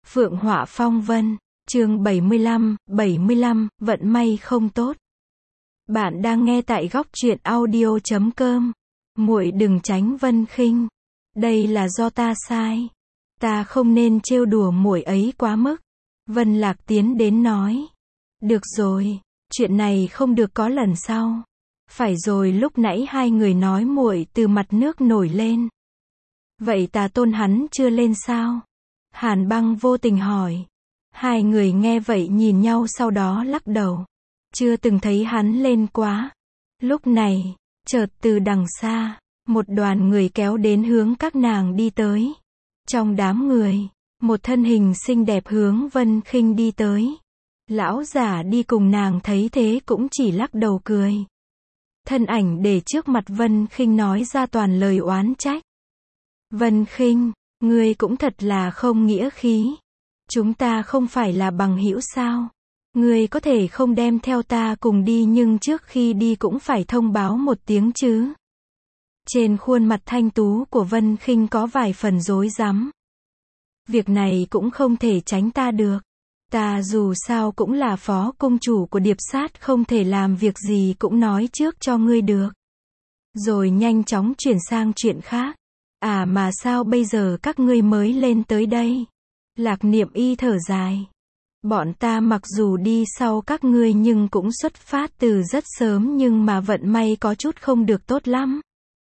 Phượng Họa Phong Vân, chương 75, vận may không tốt. Bạn đang nghe tại góc truyện audio.com. Muội đừng tránh Vân Khinh. Đây là do ta sai. Ta không nên trêu đùa muội ấy quá mức. Vân Lạc tiến đến nói. Được rồi, chuyện này không được có lần sau. Phải rồi, lúc nãy hai người nói muội từ mặt nước nổi lên. Vậy Tà Tôn hắn chưa lên sao? Hàn Băng vô tình hỏi. Hai người nghe vậy nhìn nhau sau đó lắc đầu. Chưa từng thấy hắn lên quá. Lúc này, chợt từ đằng xa, một đoàn người kéo đến hướng các nàng đi tới. Trong đám người, một thân hình xinh đẹp hướng Vân Khinh đi tới. Lão giả đi cùng nàng thấy thế cũng chỉ lắc đầu cười. Thân ảnh để trước mặt Vân Khinh nói ra toàn lời oán trách. Vân Khinh, ngươi cũng thật là không nghĩa khí. Chúng ta không phải là bằng hữu sao? Ngươi có thể không đem theo ta cùng đi nhưng trước khi đi cũng phải thông báo một tiếng chứ. Trên khuôn mặt thanh tú của Vân Khinh có vài phần rối rắm. Việc này cũng không thể tránh ta được. Ta dù sao cũng là phó cung chủ của Điệp Sát, không thể làm việc gì cũng nói trước cho ngươi được. Rồi nhanh chóng chuyển sang chuyện khác. À mà sao bây giờ các ngươi mới lên tới đây? Lạc Niệm Y thở dài. Bọn ta mặc dù đi sau các ngươi nhưng cũng xuất phát từ rất sớm, nhưng mà vận may có chút không được tốt lắm.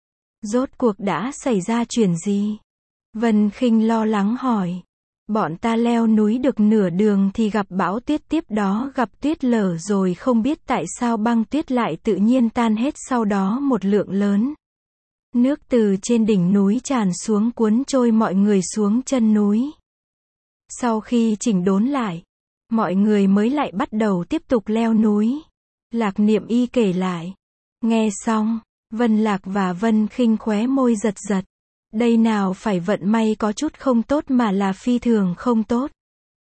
Rốt cuộc đã xảy ra chuyện gì? Vân Khinh lo lắng hỏi. Bọn ta leo núi được nửa đường thì gặp bão tuyết, tiếp đó gặp tuyết lở, rồi không biết tại sao băng tuyết lại tự nhiên tan hết, sau đó một lượng lớn nước từ trên đỉnh núi tràn xuống cuốn trôi mọi người xuống chân núi. Sau khi chỉnh đốn lại, mọi người mới lại bắt đầu tiếp tục leo núi. Lạc Niệm Y kể lại. Nghe xong, Vân Lạc và Vân Khinh khóe môi giật giật. Đây nào phải vận may có chút không tốt mà là phi thường không tốt.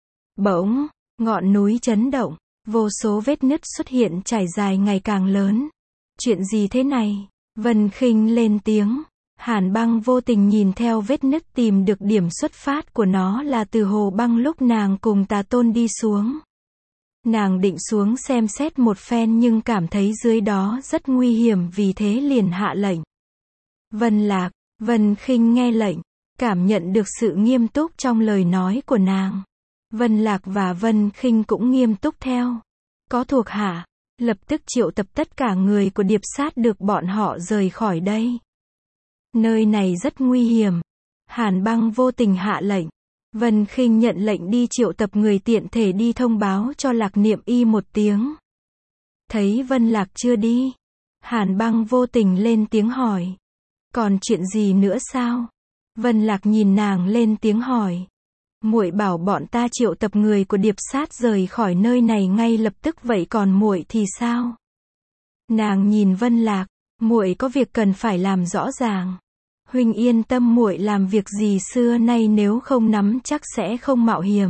Bỗng, ngọn núi chấn động, vô số vết nứt xuất hiện trải dài ngày càng lớn. Chuyện gì thế này? Vân Khinh lên tiếng. Hàn Băng vô tình nhìn theo vết nứt tìm được điểm xuất phát của nó là từ hồ băng lúc nàng cùng Tà Tôn đi xuống. Nàng định xuống xem xét một phen nhưng cảm thấy dưới đó rất nguy hiểm, vì thế liền hạ lệnh. Vân Lạc, Vân Khinh nghe lệnh, cảm nhận được sự nghiêm túc trong lời nói của nàng. Vân Lạc và Vân Khinh cũng nghiêm túc theo. Có thuộc hạ, lập tức triệu tập tất cả người của Điệp Sát được bọn họ rời khỏi đây. Nơi này rất nguy hiểm. Hàn Băng vô tình hạ lệnh. Vân Khinh nhận lệnh đi triệu tập người, tiện thể đi thông báo cho Lạc Niệm Y một tiếng. Thấy Vân Lạc chưa đi, Hàn Băng vô tình lên tiếng hỏi. Còn chuyện gì nữa sao? Vân Lạc nhìn nàng lên tiếng hỏi. Muội bảo bọn ta triệu tập người của Điệp Sát rời khỏi nơi này ngay lập tức, vậy còn muội thì sao? Nàng nhìn Vân Lạc. Muội có việc cần phải làm rõ ràng. Huynh yên tâm, muội làm việc gì xưa nay nếu không nắm chắc sẽ không mạo hiểm.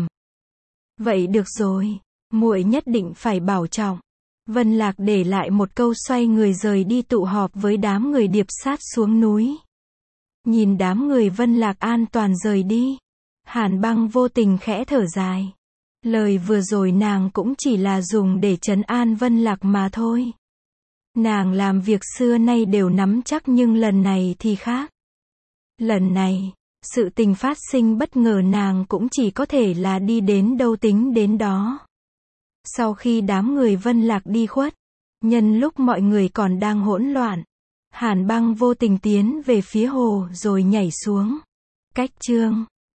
Vậy được rồi, muội nhất định phải bảo trọng. Vân Lạc để lại một câu xoay người rời đi tụ họp với đám người Điệp Sát xuống núi. Nhìn đám người Vân Lạc an toàn rời đi, Hàn Băng vô tình khẽ thở dài. Lời vừa rồi nàng cũng chỉ là dùng để trấn an Vân Lạc mà thôi. Nàng làm việc xưa nay đều nắm chắc nhưng lần này thì khác. Lần này, sự tình phát sinh bất ngờ, nàng cũng chỉ có thể là đi đến đâu tính đến đó. Sau khi đám người Vân Lạc đi khuất, nhân lúc mọi người còn đang hỗn loạn, Hàn Băng vô tình tiến về phía hồ rồi nhảy xuống. Cách chương